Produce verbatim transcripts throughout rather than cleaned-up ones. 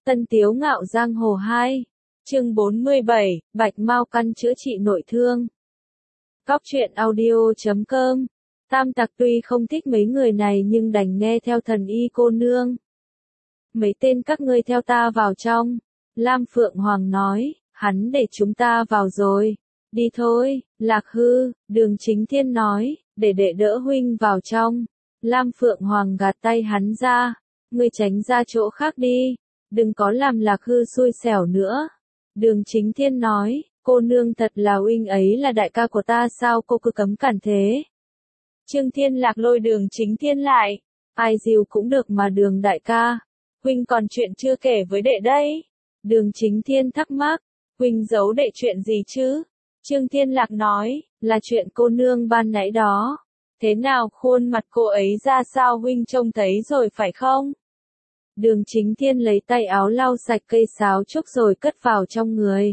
Tân Tiếu Ngạo Giang Hồ hai, chương bốn mươi bảy, Bạch Mao Căn chữa trị nội thương. Cóc truyện audio chấm com. Tam Tặc tuy không thích mấy người này nhưng đành nghe theo thần y cô nương. Mấy tên các ngươi theo ta vào trong. Lam Phượng Hoàng nói, hắn để chúng ta vào rồi. Đi thôi, Lạc Hư, Đường Chính Thiên nói, để đệ đỡ huynh vào trong. Lam Phượng Hoàng gạt tay hắn ra, ngươi tránh ra chỗ khác đi, đừng có làm Lạc Hư xui xẻo nữa. Đường Chính Thiên nói, cô nương thật là huynh ấy là đại ca của ta sao cô cứ cấm cản thế. Trương Thiên Lạc lôi Đường Chính Thiên lại, ai dìu cũng được mà Đường đại ca, huynh còn chuyện chưa kể với đệ đấy. Đường Chính Thiên thắc mắc, huynh giấu đệ chuyện gì chứ? Trương Thiên Lạc nói, là chuyện cô nương ban nãy đó. Thế nào khuôn mặt cô ấy ra sao huynh trông thấy rồi phải không? Đường Chính Thiên lấy tay áo lau sạch cây sáo trúc rồi cất vào trong người.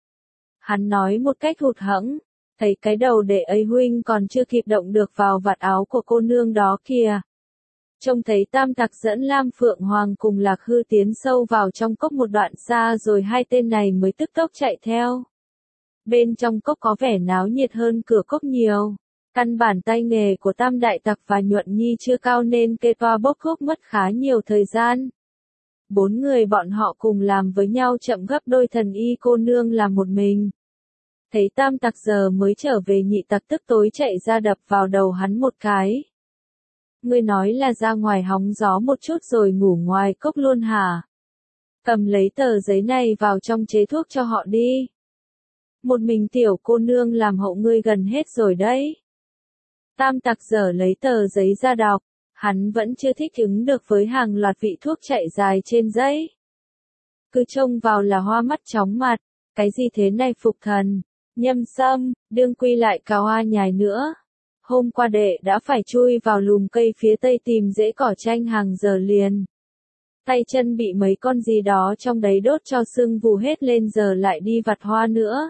Hắn nói một cách hụt hẫng, thấy cái đầu đệ ấy huynh còn chưa kịp động được vào vạt áo của cô nương đó kìa. Trông thấy Tam Tặc dẫn Lam Phượng Hoàng cùng Lạc Hư tiến sâu vào trong cốc một đoạn xa rồi hai tên này mới tức tốc chạy theo. Bên trong cốc có vẻ náo nhiệt hơn cửa cốc nhiều. Căn bản tay nghề của Tam Đại Tặc và Nhuận Nhi chưa cao nên kê toa bốc thuốc mất khá nhiều thời gian. Bốn người bọn họ cùng làm với nhau chậm gấp đôi thần y cô nương làm một mình. Thấy Tam Tặc giờ mới trở về Nhị Tặc tức tối chạy ra đập vào đầu hắn một cái. Ngươi nói là ra ngoài hóng gió một chút rồi ngủ ngoài cốc luôn hả? Cầm lấy tờ giấy này vào trong chế thuốc cho họ đi. Một mình tiểu cô nương làm hậu ngươi gần hết rồi đấy. Tam Tặc giờ lấy tờ giấy ra đọc, hắn vẫn chưa thích ứng được với hàng loạt vị thuốc chạy dài trên giấy. Cứ trông vào là hoa mắt chóng mặt, cái gì thế này Phục Thần, Nhâm Sâm, đương quy lại cả hoa nhài nữa. Hôm qua đệ đã phải chui vào lùm cây phía tây tìm rễ cỏ chanh hàng giờ liền. Tay chân bị mấy con gì đó trong đấy đốt cho sưng vù hết lên giờ lại đi vặt hoa nữa.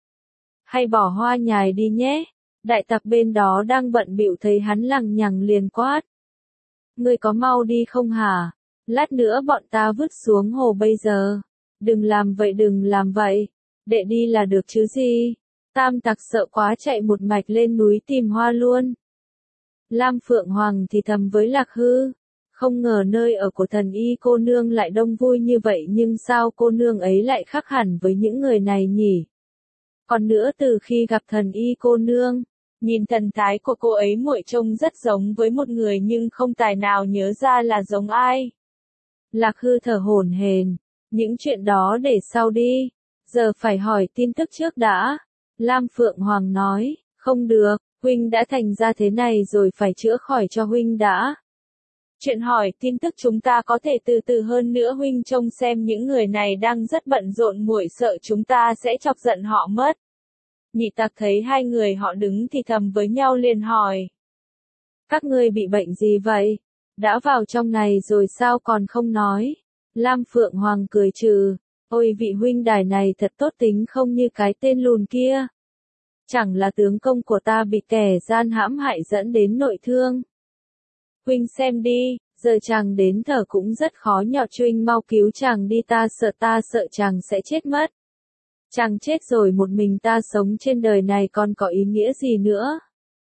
Hay bỏ hoa nhài đi nhé. Đại Tặc bên đó đang bận bịu thấy hắn lằng nhằng liền quát. Ngươi có mau đi không hả? Lát nữa bọn ta vứt xuống hồ bây giờ. Đừng làm vậy đừng làm vậy. Đệ đi là được chứ gì. Tam Tặc sợ quá chạy một mạch lên núi tìm hoa luôn. Lam Phượng Hoàng thì thầm với Lạc Hư. Không ngờ nơi ở của thần y cô nương lại đông vui như vậy nhưng sao cô nương ấy lại khác hẳn với những người này nhỉ? Còn nữa từ khi gặp thần y cô nương, nhìn thần thái của cô ấy muội trông rất giống với một người nhưng không tài nào nhớ ra là giống ai. Lạc Hư thở hổn hển, những chuyện đó để sau đi, giờ phải hỏi tin tức trước đã. Lam Phượng Hoàng nói, không được, huynh đã thành ra thế này rồi phải chữa khỏi cho huynh đã. Chuyện hỏi tin tức chúng ta có thể từ từ hơn nữa huynh trông xem những người này đang rất bận rộn muội sợ chúng ta sẽ chọc giận họ mất. Nhị Tặc thấy hai người họ đứng thì thầm với nhau liền hỏi. Các ngươi bị bệnh gì vậy? Đã vào trong này rồi sao còn không nói? Lam Phượng Hoàng cười trừ. Ôi vị huynh đài này thật tốt tính không như cái tên lùn kia. Chẳng là tướng công của ta bị kẻ gian hãm hại dẫn đến nội thương. Huynh xem đi, giờ chàng đến thở cũng rất khó nhọc huynh mau cứu chàng đi ta sợ ta sợ chàng sẽ chết mất. Chàng chết rồi một mình ta sống trên đời này còn có ý nghĩa gì nữa.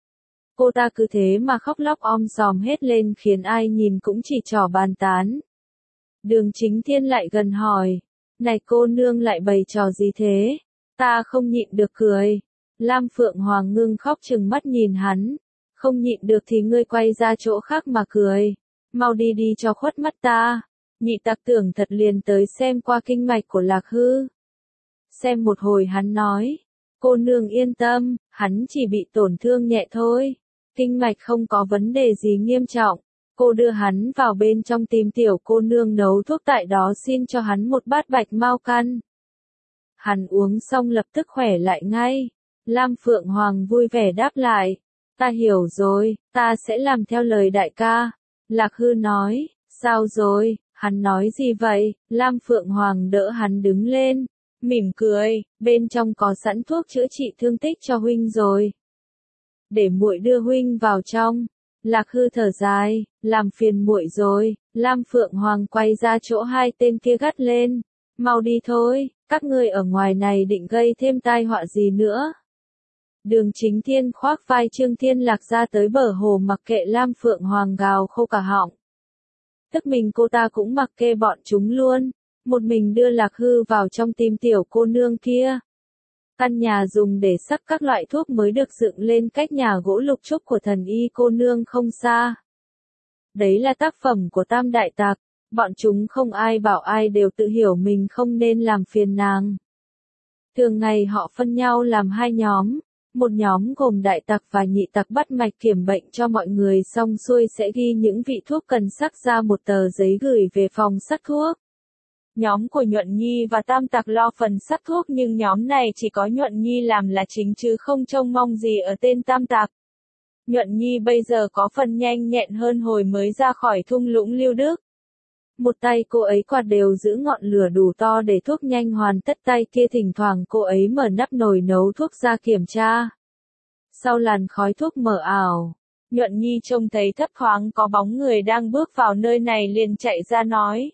Cô ta cứ thế mà khóc lóc om sòm hết lên khiến ai nhìn cũng chỉ trỏ bàn tán. Đường Chính Thiên lại gần hỏi. Này cô nương lại bày trò gì thế? Ta không nhịn được cười. Lam Phượng Hoàng ngưng khóc trừng mắt nhìn hắn. Không nhịn được thì ngươi quay ra chỗ khác mà cười. Mau đi đi cho khuất mắt ta. Nhị Tặc tưởng thật liền tới xem qua kinh mạch của Lạc Hư. Xem một hồi hắn nói. Cô nương yên tâm, hắn chỉ bị tổn thương nhẹ thôi. Kinh mạch không có vấn đề gì nghiêm trọng. Cô đưa hắn vào bên trong tìm tiểu cô nương nấu thuốc tại đó xin cho hắn một bát Bạch Mao Căn. Hắn uống xong lập tức khỏe lại ngay. Lam Phượng Hoàng vui vẻ đáp lại. Ta hiểu rồi, ta sẽ làm theo lời đại ca. Lạc Hư nói, sao rồi, hắn nói gì vậy? Lam Phượng Hoàng đỡ hắn đứng lên, mỉm cười, bên trong có sẵn thuốc chữa trị thương tích cho huynh rồi. Để muội đưa huynh vào trong. Lạc Hư thở dài, làm phiền muội rồi. Lam Phượng Hoàng quay ra chỗ hai tên kia gắt lên. Mau đi thôi, các ngươi ở ngoài này định gây thêm tai họa gì nữa. Đường Chính Thiên khoác vai Trương Thiên Lạc ra tới bờ hồ mặc kệ Lam Phượng Hoàng gào khô cả họng. Tức mình cô ta cũng mặc kệ bọn chúng luôn, một mình đưa Lạc Hư vào trong tìm tiểu cô nương kia. Căn nhà dùng để sắp các loại thuốc mới được dựng lên cách nhà gỗ lục trúc của thần y cô nương không xa. Đấy là tác phẩm của Tam Đại Tặc, bọn chúng không ai bảo ai đều tự hiểu mình không nên làm phiền nàng. Thường ngày họ phân nhau làm hai nhóm, một nhóm gồm đại tặc và nhị tặc bắt mạch kiểm bệnh cho mọi người xong xuôi sẽ ghi những vị thuốc cần sắc ra một tờ giấy gửi về phòng sắc thuốc. Nhóm của Nhuận Nhi và Tam Tặc lo phần sắc thuốc nhưng nhóm này chỉ có Nhuận Nhi làm là chính chứ không trông mong gì ở tên Tam Tặc. Nhuận Nhi bây giờ có phần nhanh nhẹn hơn hồi mới ra khỏi thung lũng Lưu Đức. Một tay cô ấy quạt đều giữ ngọn lửa đủ to để thuốc nhanh hoàn tất, tay kia thỉnh thoảng cô ấy mở nắp nồi nấu thuốc ra kiểm tra. Sau làn khói thuốc mờ ảo, Nhuận Nhi trông thấy thấp thoáng có bóng người đang bước vào nơi này liền chạy ra nói.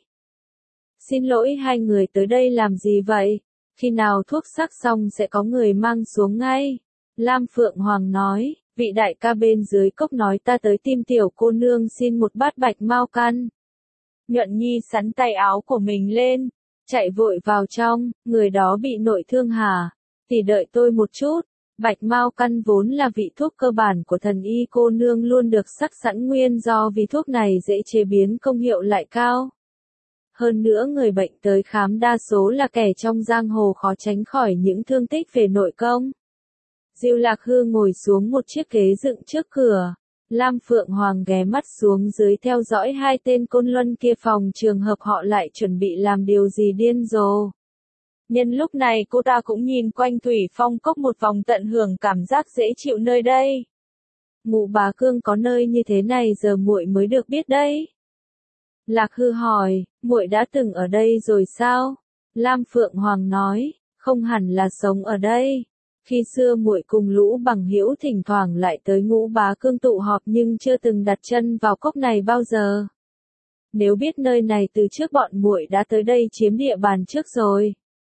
Xin lỗi, hai người tới đây làm gì vậy? Khi nào thuốc sắc xong sẽ có người mang xuống ngay. Lam Phượng Hoàng nói, vị đại ca bên dưới cốc nói ta tới tìm tiểu cô nương xin một bát bạch mao căn. Nhuận Nhi sắn tay áo của mình lên, chạy vội vào trong, người đó bị nội thương hả? Thì đợi tôi một chút. Bạch mao căn vốn là vị thuốc cơ bản của thần y cô nương luôn được sắc sẵn nguyên do vì thuốc này dễ chế biến, công hiệu lại cao. Hơn nữa người bệnh tới khám đa số là kẻ trong giang hồ khó tránh khỏi những thương tích về nội công. Diêu Lạc Hư ngồi xuống một chiếc ghế dựng trước cửa. Lam Phượng Hoàng ghé mắt xuống dưới theo dõi hai tên côn luân kia phòng trường hợp họ lại chuẩn bị làm điều gì điên rồ. Nhân lúc này cô ta cũng nhìn quanh Thủy Phong Cốc một vòng tận hưởng cảm giác dễ chịu nơi đây. Ngũ Bá Cương có nơi như thế này giờ muội mới được biết đấy. Lạc Hư hỏi, muội đã từng ở đây rồi sao? Lam Phượng Hoàng nói, không hẳn là sống ở đây. Khi xưa muội cùng lũ bằng hữu thỉnh thoảng lại tới Ngũ Bá Cương tụ họp nhưng chưa từng đặt chân vào cốc này bao giờ. Nếu biết nơi này từ trước bọn muội đã tới đây chiếm địa bàn trước rồi.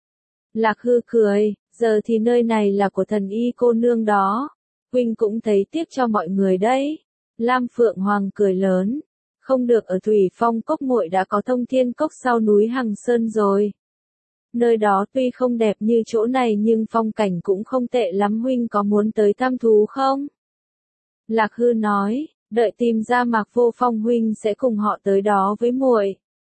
Lạc Hư cười, giờ thì nơi này là của thần y cô nương đó. Huynh cũng thấy tiếc cho mọi người đấy. Lam Phượng Hoàng cười lớn, không được, ở Thủy Phong Cốc muội đã có Thông Thiên Cốc sau núi Hằng Sơn rồi. Nơi đó tuy không đẹp như chỗ này nhưng phong cảnh cũng không tệ lắm, huynh có muốn tới thăm thú không? Lạc Hư nói, đợi tìm ra Mạc Vô Phong huynh sẽ cùng họ tới đó với muội.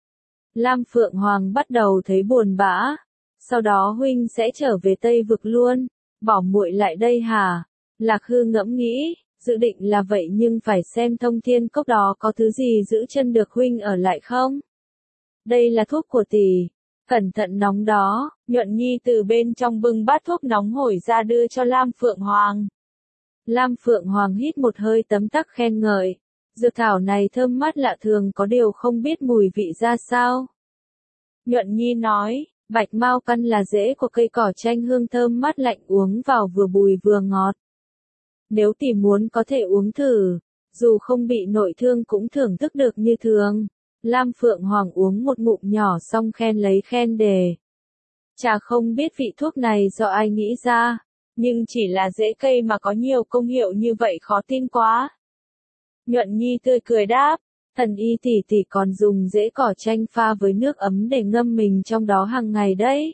Lam Phượng Hoàng bắt đầu thấy buồn bã, sau đó huynh sẽ trở về Tây Vực luôn, bỏ muội lại đây hả? Lạc Hư ngẫm nghĩ, dự định là vậy nhưng phải xem Thông Thiên Cốc đó có thứ gì giữ chân được huynh ở lại không? Đây là thuốc của tỷ. Cẩn thận nóng đó. Nhuận Nhi từ bên trong bưng bát thuốc nóng hổi ra đưa cho Lam Phượng Hoàng. Lam Phượng Hoàng hít một hơi tấm tắc khen ngợi. Dược thảo này thơm mát lạ thường, có điều không biết mùi vị ra sao. Nhuận Nhi nói, bạch mao căn là rễ của cây cỏ chanh, hương thơm mát lạnh, uống vào vừa bùi vừa ngọt. Nếu tỷ muốn có thể uống thử, dù không bị nội thương cũng thưởng thức được như thường. Lam Phượng Hoàng uống một ngụm nhỏ xong khen lấy khen đề. Chả không biết vị thuốc này do ai nghĩ ra, nhưng chỉ là rễ cây mà có nhiều công hiệu như vậy khó tin quá. Nhuận Nhi tươi cười đáp, thần y tỷ tỷ còn dùng rễ cỏ chanh pha với nước ấm để ngâm mình trong đó hàng ngày đấy.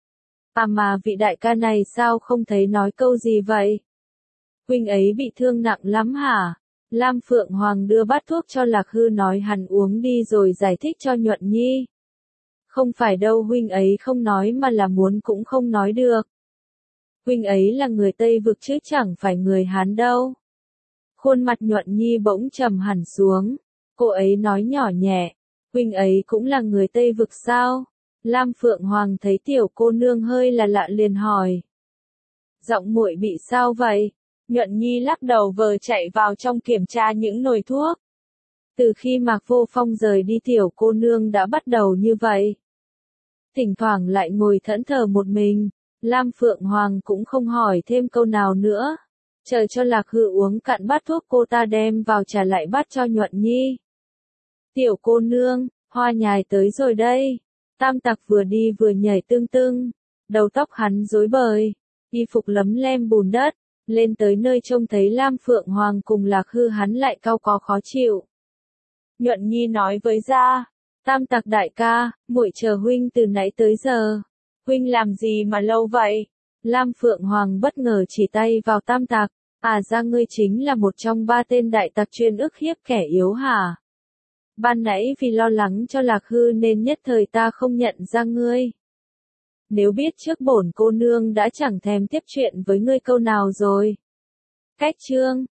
À mà vị đại ca này sao không thấy nói câu gì vậy? Huynh ấy bị thương nặng lắm hả? Lam Phượng Hoàng đưa bát thuốc cho Lạc Hư nói hắn uống đi rồi giải thích cho Nhuận Nhi. Không phải đâu, huynh ấy không nói mà là muốn cũng không nói được. Huynh ấy là người Tây Vực chứ chẳng phải người Hán đâu. Khuôn mặt Nhuận Nhi bỗng trầm hẳn xuống. Cô ấy nói nhỏ nhẹ, huynh ấy cũng là người Tây Vực sao? Lam Phượng Hoàng thấy tiểu cô nương hơi là lạ liền hỏi. Giọng muội bị sao vậy? Nhuận Nhi lắc đầu vờ chạy vào trong kiểm tra những nồi thuốc. Từ khi Mạc Vô Phong rời đi tiểu cô nương đã bắt đầu như vậy. Thỉnh thoảng lại ngồi thẫn thờ một mình, Lam Phượng Hoàng cũng không hỏi thêm câu nào nữa. Chờ cho Lạc Hư uống cạn bát thuốc cô ta đem vào trả lại bát cho Nhuận Nhi. Tiểu cô nương, hoa nhài tới rồi đây. Tam tặc vừa đi vừa nhảy tưng tưng, đầu tóc hắn rối bời, y phục lấm lem bùn đất, lên tới nơi trông thấy Lam Phượng Hoàng cùng Lạc Hư hắn lại cau có khó chịu. Nhuận Nhi nói với gia, Tam tặc đại ca, muội chờ huynh từ nãy tới giờ, huynh làm gì mà lâu vậy? Lam Phượng Hoàng bất ngờ chỉ tay vào Tam tặc, à ra ngươi chính là một trong ba tên đại tặc chuyên ức hiếp kẻ yếu hả? Ban nãy vì lo lắng cho Lạc Hư nên nhất thời ta không nhận ra ngươi. Nếu biết trước bổn cô nương đã chẳng thèm tiếp chuyện với ngươi câu nào rồi. Cách chương